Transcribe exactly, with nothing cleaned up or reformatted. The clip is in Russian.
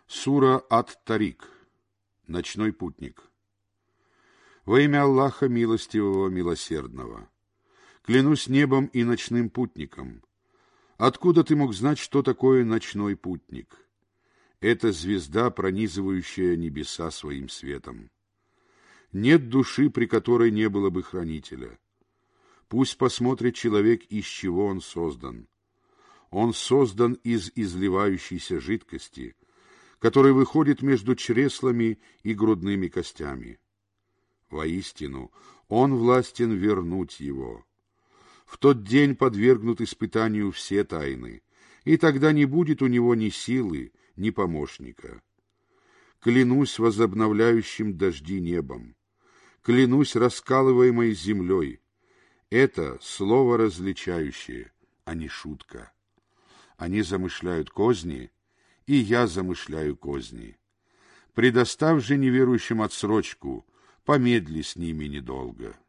Сура ат-Тарик. Ночной путник. Во имя Аллаха Милостивого, Милосердного. Клянусь небом и ночным путником. Откуда ты мог знать, что такое ночной путник? Это звезда, пронизывающая небеса своим светом. Нет души, при которой не было бы хранителя. Пусть посмотрит человек, из чего он создан. Он создан из изливающейся жидкости, который выходит между чреслами и грудными костями. Воистину, он властен вернуть его. В тот день подвергнут испытанию все тайны, и тогда не будет у него ни силы, ни помощника. Клянусь возобновляющим дожди небом, клянусь раскалываемой землей. Это слово различающее, а не шутка. Они замышляют козни, и я замышляю козни. Предоставь же неверующим отсрочку, помедли с ними недолго.